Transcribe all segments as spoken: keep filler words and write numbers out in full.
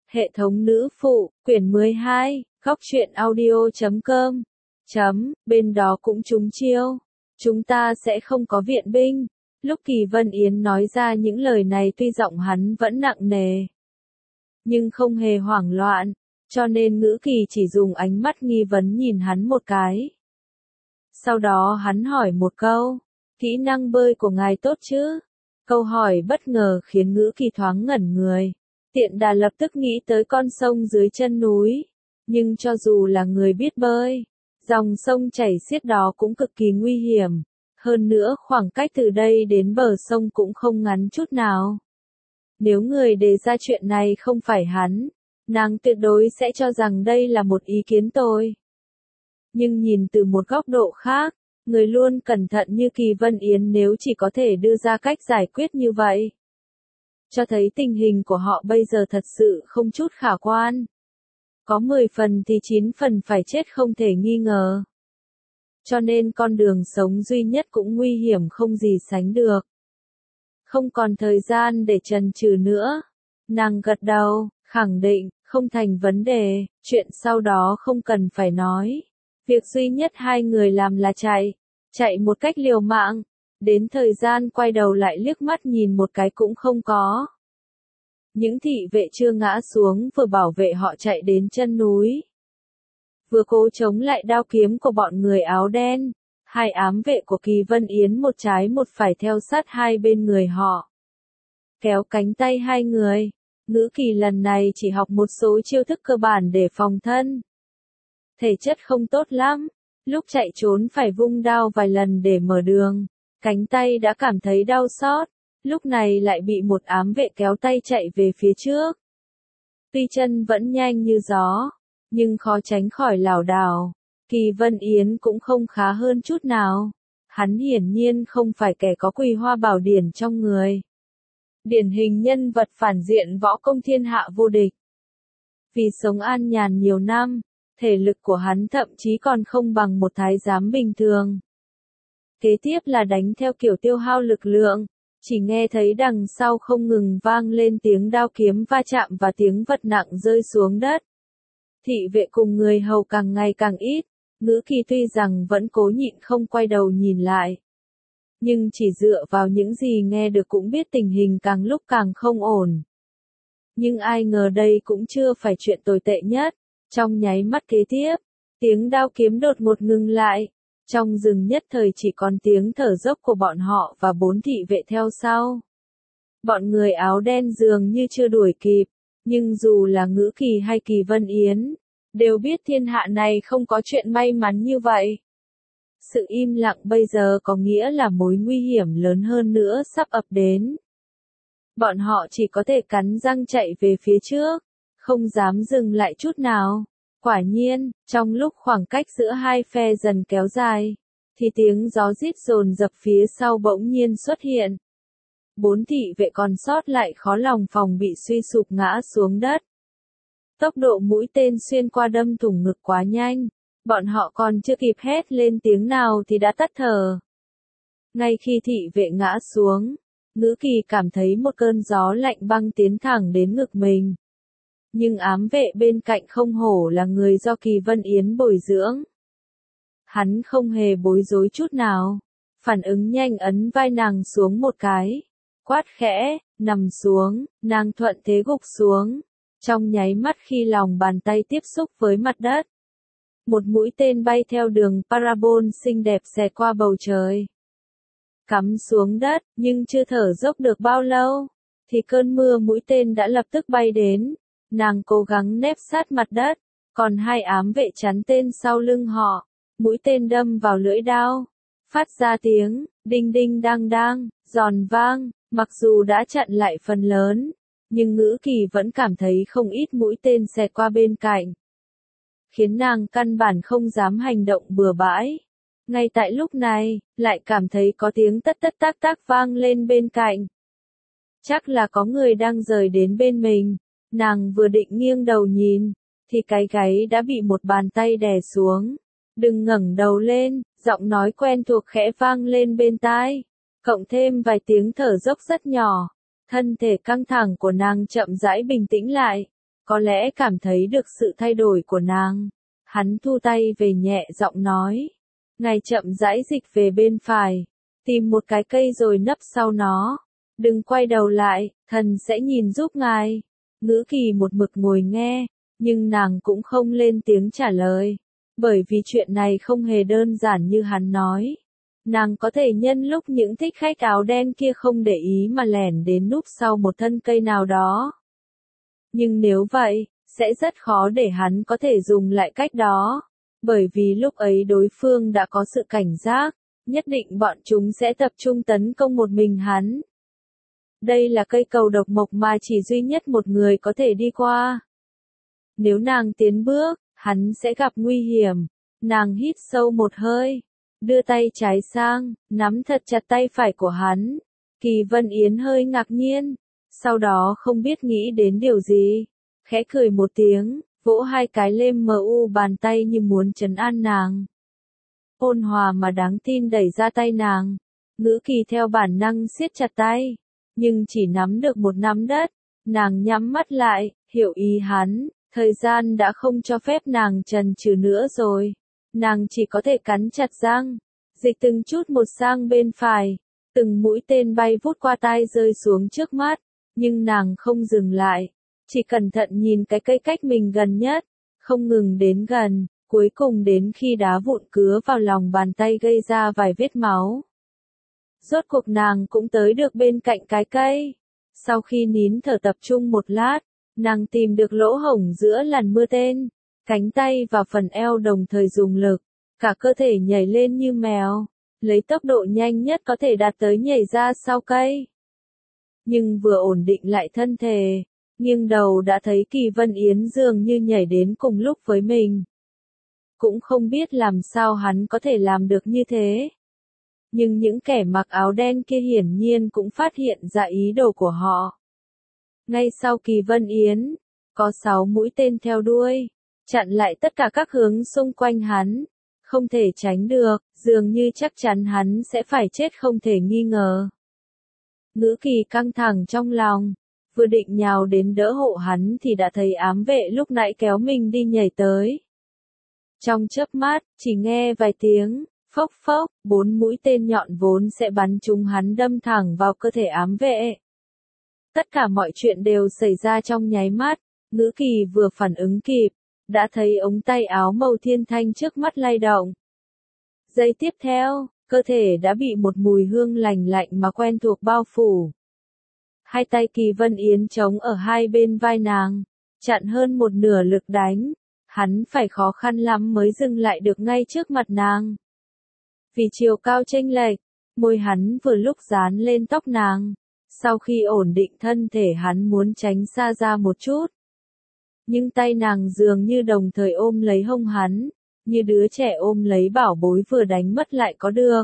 Hệ thống nữ phụ, quyển mười hai, góc truyện audio chấm com. Chấm, bên đó cũng trúng chiêu. Chúng ta sẽ không có viện binh. Lúc Kỳ Vân Yến nói ra những lời này tuy giọng hắn vẫn nặng nề, nhưng không hề hoảng loạn, cho nên Ngữ Kỳ chỉ dùng ánh mắt nghi vấn nhìn hắn một cái. Sau đó hắn hỏi một câu, kỹ năng bơi của ngài tốt chứ? Câu hỏi bất ngờ khiến Ngữ Kỳ thoáng ngẩn người. Tiện đà lập tức nghĩ tới con sông dưới chân núi. Nhưng cho dù là người biết bơi, dòng sông chảy xiết đó cũng cực kỳ nguy hiểm. Hơn nữa khoảng cách từ đây đến bờ sông cũng không ngắn chút nào. Nếu người đề ra chuyện này không phải hắn, nàng tuyệt đối sẽ cho rằng đây là một ý kiến tồi. Nhưng nhìn từ một góc độ khác, người luôn cẩn thận như Kỳ Vân Yến nếu chỉ có thể đưa ra cách giải quyết như vậy, cho thấy tình hình của họ bây giờ thật sự không chút khả quan. Có mười phần thì chín phần phải chết không thể nghi ngờ. Cho nên con đường sống duy nhất cũng nguy hiểm không gì sánh được. Không còn thời gian để chần chừ nữa. Nàng gật đầu, khẳng định, không thành vấn đề, chuyện sau đó không cần phải nói. Việc duy nhất hai người làm là chạy, chạy một cách liều mạng, đến thời gian quay đầu lại liếc mắt nhìn một cái cũng không có. Những thị vệ chưa ngã xuống vừa bảo vệ họ chạy đến chân núi, vừa cố chống lại đao kiếm của bọn người áo đen. Hai ám vệ của Kỳ Vân Yến một trái một phải theo sát hai bên người họ, kéo cánh tay hai người. Ngữ Kỳ lần này chỉ học một số chiêu thức cơ bản để phòng thân. Thể chất không tốt lắm, lúc chạy trốn phải vung đao vài lần để mở đường, cánh tay đã cảm thấy đau xót, lúc này lại bị một ám vệ kéo tay chạy về phía trước. Tuy chân vẫn nhanh như gió, nhưng khó tránh khỏi lảo đảo. Kỳ Vân Yến cũng không khá hơn chút nào. Hắn hiển nhiên không phải kẻ có Quỳ Hoa Bảo Điển trong người. Điển hình nhân vật phản diện võ công thiên hạ vô địch. Vì sống an nhàn nhiều năm, thể lực của hắn thậm chí còn không bằng một thái giám bình thường. Kế tiếp là đánh theo kiểu tiêu hao lực lượng, chỉ nghe thấy đằng sau không ngừng vang lên tiếng đao kiếm va chạm và tiếng vật nặng rơi xuống đất. Thị vệ cùng người hầu càng ngày càng ít. Ngữ Kỳ tuy rằng vẫn cố nhịn không quay đầu nhìn lại, nhưng chỉ dựa vào những gì nghe được cũng biết tình hình càng lúc càng không ổn. Nhưng ai ngờ đây cũng chưa phải chuyện tồi tệ nhất. Trong nháy mắt kế tiếp, tiếng đao kiếm đột ngột ngừng lại. Trong rừng nhất thời chỉ còn tiếng thở dốc của bọn họ và bốn thị vệ theo sau. Bọn người áo đen dường như chưa đuổi kịp, nhưng dù là Ngữ Kỳ hay Kỳ Vân Yến, đều biết thiên hạ này không có chuyện may mắn như vậy. Sự im lặng bây giờ có nghĩa là mối nguy hiểm lớn hơn nữa sắp ập đến. Bọn họ chỉ có thể cắn răng chạy về phía trước, không dám dừng lại chút nào. Quả nhiên, trong lúc khoảng cách giữa hai phe dần kéo dài, thì tiếng gió rít dồn dập phía sau bỗng nhiên xuất hiện. Bốn thị vệ còn sót lại khó lòng phòng bị suy sụp ngã xuống đất. Tốc độ mũi tên xuyên qua đâm thủng ngực quá nhanh, bọn họ còn chưa kịp hét lên tiếng nào thì đã tắt thở. Ngay khi thị vệ ngã xuống, Ngữ Kỳ cảm thấy một cơn gió lạnh băng tiến thẳng đến ngực mình. Nhưng ám vệ bên cạnh không hổ là người do Kỳ Vân Yến bồi dưỡng. Hắn không hề bối rối chút nào, phản ứng nhanh ấn vai nàng xuống một cái, quát khẽ, nằm xuống, nàng thuận thế gục xuống. Trong nháy mắt khi lòng bàn tay tiếp xúc với mặt đất, một mũi tên bay theo đường parabol xinh đẹp xẹt qua bầu trời, cắm xuống đất, nhưng chưa thở dốc được bao lâu, thì cơn mưa mũi tên đã lập tức bay đến. Nàng cố gắng nép sát mặt đất, còn hai ám vệ chắn tên sau lưng họ, mũi tên đâm vào lưỡi đao, phát ra tiếng đinh đinh đang đang, giòn vang. Mặc dù đã chặn lại phần lớn, nhưng Ngữ Kỳ vẫn cảm thấy không ít mũi tên xẹt qua bên cạnh, khiến nàng căn bản không dám hành động bừa bãi. Ngay tại lúc này, lại cảm thấy có tiếng tất tất tác tác vang lên bên cạnh. Chắc là có người đang rời đến bên mình. Nàng vừa định nghiêng đầu nhìn, thì cái gáy đã bị một bàn tay đè xuống. Đừng ngẩng đầu lên, giọng nói quen thuộc khẽ vang lên bên tai, cộng thêm vài tiếng thở dốc rất nhỏ. Thân thể căng thẳng của nàng chậm rãi bình tĩnh lại, có lẽ cảm thấy được sự thay đổi của nàng. Hắn thu tay về nhẹ giọng nói. Ngài chậm rãi dịch về bên phải, tìm một cái cây rồi nấp sau nó. Đừng quay đầu lại, thần sẽ nhìn giúp ngài. Ngữ Kỳ một mực ngồi nghe, nhưng nàng cũng không lên tiếng trả lời. Bởi vì chuyện này không hề đơn giản như hắn nói. Nàng có thể nhân lúc những thích khách áo đen kia không để ý mà lẻn đến núp sau một thân cây nào đó. Nhưng nếu vậy, sẽ rất khó để hắn có thể dùng lại cách đó. Bởi vì lúc ấy đối phương đã có sự cảnh giác, nhất định bọn chúng sẽ tập trung tấn công một mình hắn. Đây là cây cầu độc mộc mà chỉ duy nhất một người có thể đi qua. Nếu nàng tiến bước, hắn sẽ gặp nguy hiểm. Nàng hít sâu một hơi, đưa tay trái sang, nắm thật chặt tay phải của hắn. Kỳ Vân Yến hơi ngạc nhiên, sau đó không biết nghĩ đến điều gì, khẽ cười một tiếng, vỗ hai cái lên mu bàn tay như muốn trấn an nàng. Ôn hòa mà đáng tin đẩy ra tay nàng. Ngữ Kỳ theo bản năng siết chặt tay, nhưng chỉ nắm được một nắm đất. Nàng nhắm mắt lại, hiểu ý hắn, thời gian đã không cho phép nàng chần chừ nữa rồi. Nàng chỉ có thể cắn chặt răng, dịch từng chút một sang bên phải. Từng mũi tên bay vút qua tai rơi xuống trước mắt, nhưng nàng không dừng lại, chỉ cẩn thận nhìn cái cây cách mình gần nhất, không ngừng đến gần, cuối cùng đến khi đá vụn cứa vào lòng bàn tay gây ra vài vết máu. Rốt cuộc nàng cũng tới được bên cạnh cái cây. Sau khi nín thở tập trung một lát, nàng tìm được lỗ hổng giữa làn mưa tên, cánh tay và phần eo đồng thời dùng lực, cả cơ thể nhảy lên như mèo, lấy tốc độ nhanh nhất có thể đạt tới nhảy ra sau cây. Nhưng vừa ổn định lại thân thể, nghiêng đầu đã thấy Kỳ Vân Yến dường như nhảy đến cùng lúc với mình. Cũng không biết làm sao hắn có thể làm được như thế. Nhưng những kẻ mặc áo đen kia hiển nhiên cũng phát hiện ra ý đồ của họ. Ngay sau Kỳ Vân Yến, có sáu mũi tên theo đuôi, chặn lại tất cả các hướng xung quanh hắn. Không thể tránh được, dường như chắc chắn hắn sẽ phải chết không thể nghi ngờ. Ngữ Kỳ căng thẳng trong lòng, vừa định nhào đến đỡ hộ hắn thì đã thấy ám vệ lúc nãy kéo mình đi nhảy tới. Trong chớp mắt, chỉ nghe vài tiếng, phốc phốc, bốn mũi tên nhọn vốn sẽ bắn trúng hắn đâm thẳng vào cơ thể ám vệ. Tất cả mọi chuyện đều xảy ra trong nháy mắt, Ngữ Kỳ vừa phản ứng kịp, đã thấy ống tay áo màu thiên thanh trước mắt lay động. Giây tiếp theo, cơ thể đã bị một mùi hương lành lạnh mà quen thuộc bao phủ. Hai tay Kỳ Vân Yến chống ở hai bên vai nàng, chặn hơn một nửa lực đánh. Hắn phải khó khăn lắm mới dừng lại được ngay trước mặt nàng. Vì chiều cao chênh lệch, môi hắn vừa lúc dán lên tóc nàng. Sau khi ổn định thân thể hắn muốn tránh xa ra một chút. Nhưng tay nàng dường như đồng thời ôm lấy hông hắn, như đứa trẻ ôm lấy bảo bối vừa đánh mất lại có được.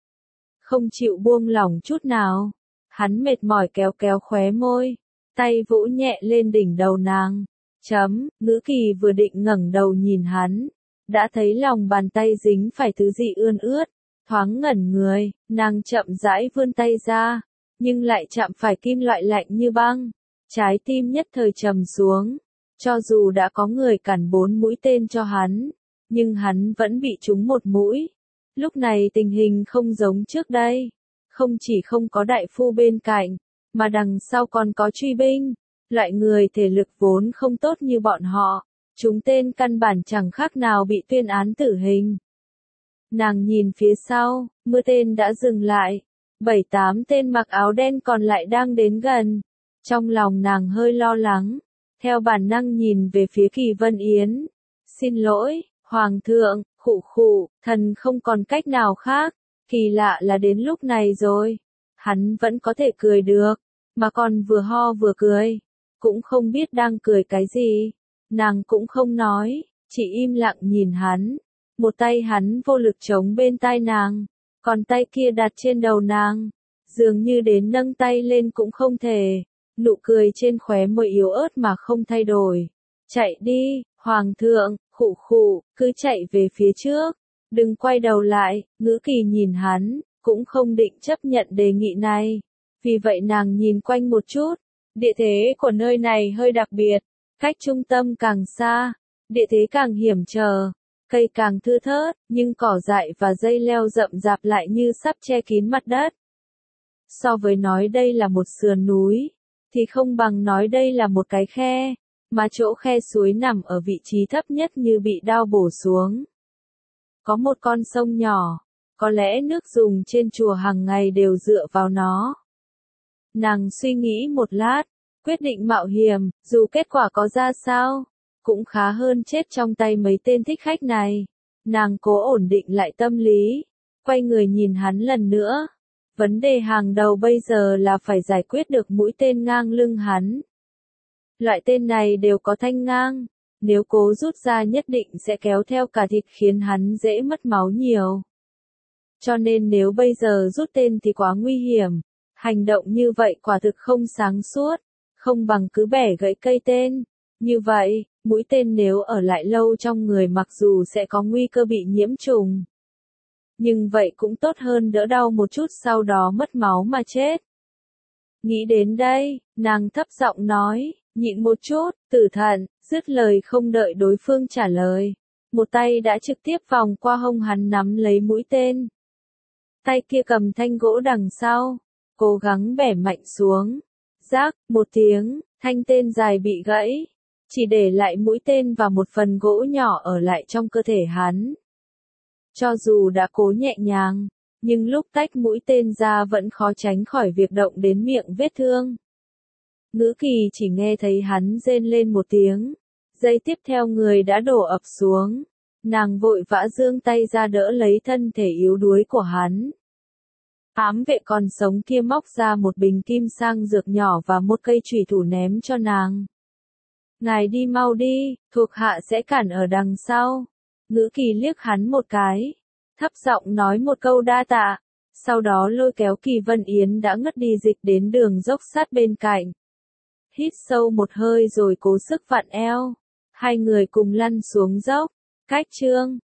Không chịu buông lỏng chút nào, hắn mệt mỏi kéo kéo khóe môi, tay vỗ nhẹ lên đỉnh đầu nàng. Chấm, Ngữ Kỳ vừa định ngẩng đầu nhìn hắn, đã thấy lòng bàn tay dính phải thứ gì ươn ướt, thoáng ngẩn người, nàng chậm rãi vươn tay ra, nhưng lại chạm phải kim loại lạnh như băng, trái tim nhất thời trầm xuống. Cho dù đã có người cản bốn mũi tên cho hắn, nhưng hắn vẫn bị trúng một mũi. Lúc này tình hình không giống trước đây, không chỉ không có đại phu bên cạnh, mà đằng sau còn có truy binh, loại người thể lực vốn không tốt như bọn họ, chúng tên căn bản chẳng khác nào bị tuyên án tử hình. Nàng nhìn phía sau, mưa tên đã dừng lại, bảy tám tên mặc áo đen còn lại đang đến gần. Trong lòng nàng hơi lo lắng, theo bản năng nhìn về phía Kỳ Vân Yến. Xin lỗi, Hoàng thượng, khụ khụ, thần không còn cách nào khác. Kỳ lạ là đến lúc này rồi, hắn vẫn có thể cười được, mà còn vừa ho vừa cười, cũng không biết đang cười cái gì. Nàng cũng không nói, chỉ im lặng nhìn hắn. Một tay hắn vô lực chống bên tai nàng, còn tay kia đặt trên đầu nàng, dường như đến nâng tay lên cũng không thể. Nụ cười trên khóe môi yếu ớt mà không thay đổi. Chạy đi, Hoàng thượng, khụ khụ, cứ chạy về phía trước, đừng quay đầu lại. Ngữ Kỳ nhìn hắn, cũng không định chấp nhận đề nghị này. Vì vậy nàng nhìn quanh một chút, địa thế của nơi này hơi đặc biệt, Cách trung tâm càng xa, địa thế càng hiểm trở, cây càng thưa thớt, nhưng cỏ dại và dây leo rậm rạp lại như sắp che kín mặt đất. So với nói đây là một sườn núi, thì không bằng nói đây là một cái khe, mà chỗ khe suối nằm ở vị trí thấp nhất như bị đao bổ xuống. Có một con sông nhỏ, có lẽ nước dùng trên chùa hàng ngày đều dựa vào nó. Nàng suy nghĩ một lát, quyết định mạo hiểm, dù kết quả có ra sao, cũng khá hơn chết trong tay mấy tên thích khách này. Nàng cố ổn định lại tâm lý, quay người nhìn hắn lần nữa. Vấn đề hàng đầu bây giờ là phải giải quyết được mũi tên ngang lưng hắn. Loại tên này đều có thanh ngang, nếu cố rút ra nhất định sẽ kéo theo cả thịt khiến hắn dễ mất máu nhiều. Cho nên nếu bây giờ rút tên thì quá nguy hiểm, hành động như vậy quả thực không sáng suốt, không bằng cứ bẻ gãy cây tên. Như vậy, mũi tên nếu ở lại lâu trong người mặc dù sẽ có nguy cơ bị nhiễm trùng, nhưng vậy cũng tốt hơn đỡ đau một chút sau đó mất máu mà chết. Nghĩ đến đây, nàng thấp giọng nói, nhịn một chút, tử thận, dứt lời không đợi đối phương trả lời. Một tay đã trực tiếp vòng qua hông hắn nắm lấy mũi tên. Tay kia cầm thanh gỗ đằng sau, cố gắng bẻ mạnh xuống. Rác, một tiếng, thanh tên dài bị gãy, chỉ để lại mũi tên và một phần gỗ nhỏ ở lại trong cơ thể hắn. Cho dù đã cố nhẹ nhàng, nhưng lúc tách mũi tên ra vẫn khó tránh khỏi việc động đến miệng vết thương. Ngữ Kỳ chỉ nghe thấy hắn rên lên một tiếng, giây tiếp theo người đã đổ ập xuống. Nàng vội vã giương tay ra đỡ lấy thân thể yếu đuối của hắn. Ám vệ còn sống kia móc ra một bình kim sang dược nhỏ và một cây chùy thủ ném cho nàng. Ngài đi mau đi, thuộc hạ sẽ cản ở đằng sau. Ngữ Kỳ liếc hắn một cái, thấp giọng nói một câu đa tạ, sau đó lôi kéo Kỳ Vân Yến đã ngất đi dịch đến đường dốc sát bên cạnh. Hít sâu một hơi rồi cố sức vặn eo, hai người cùng lăn xuống dốc, cách chương.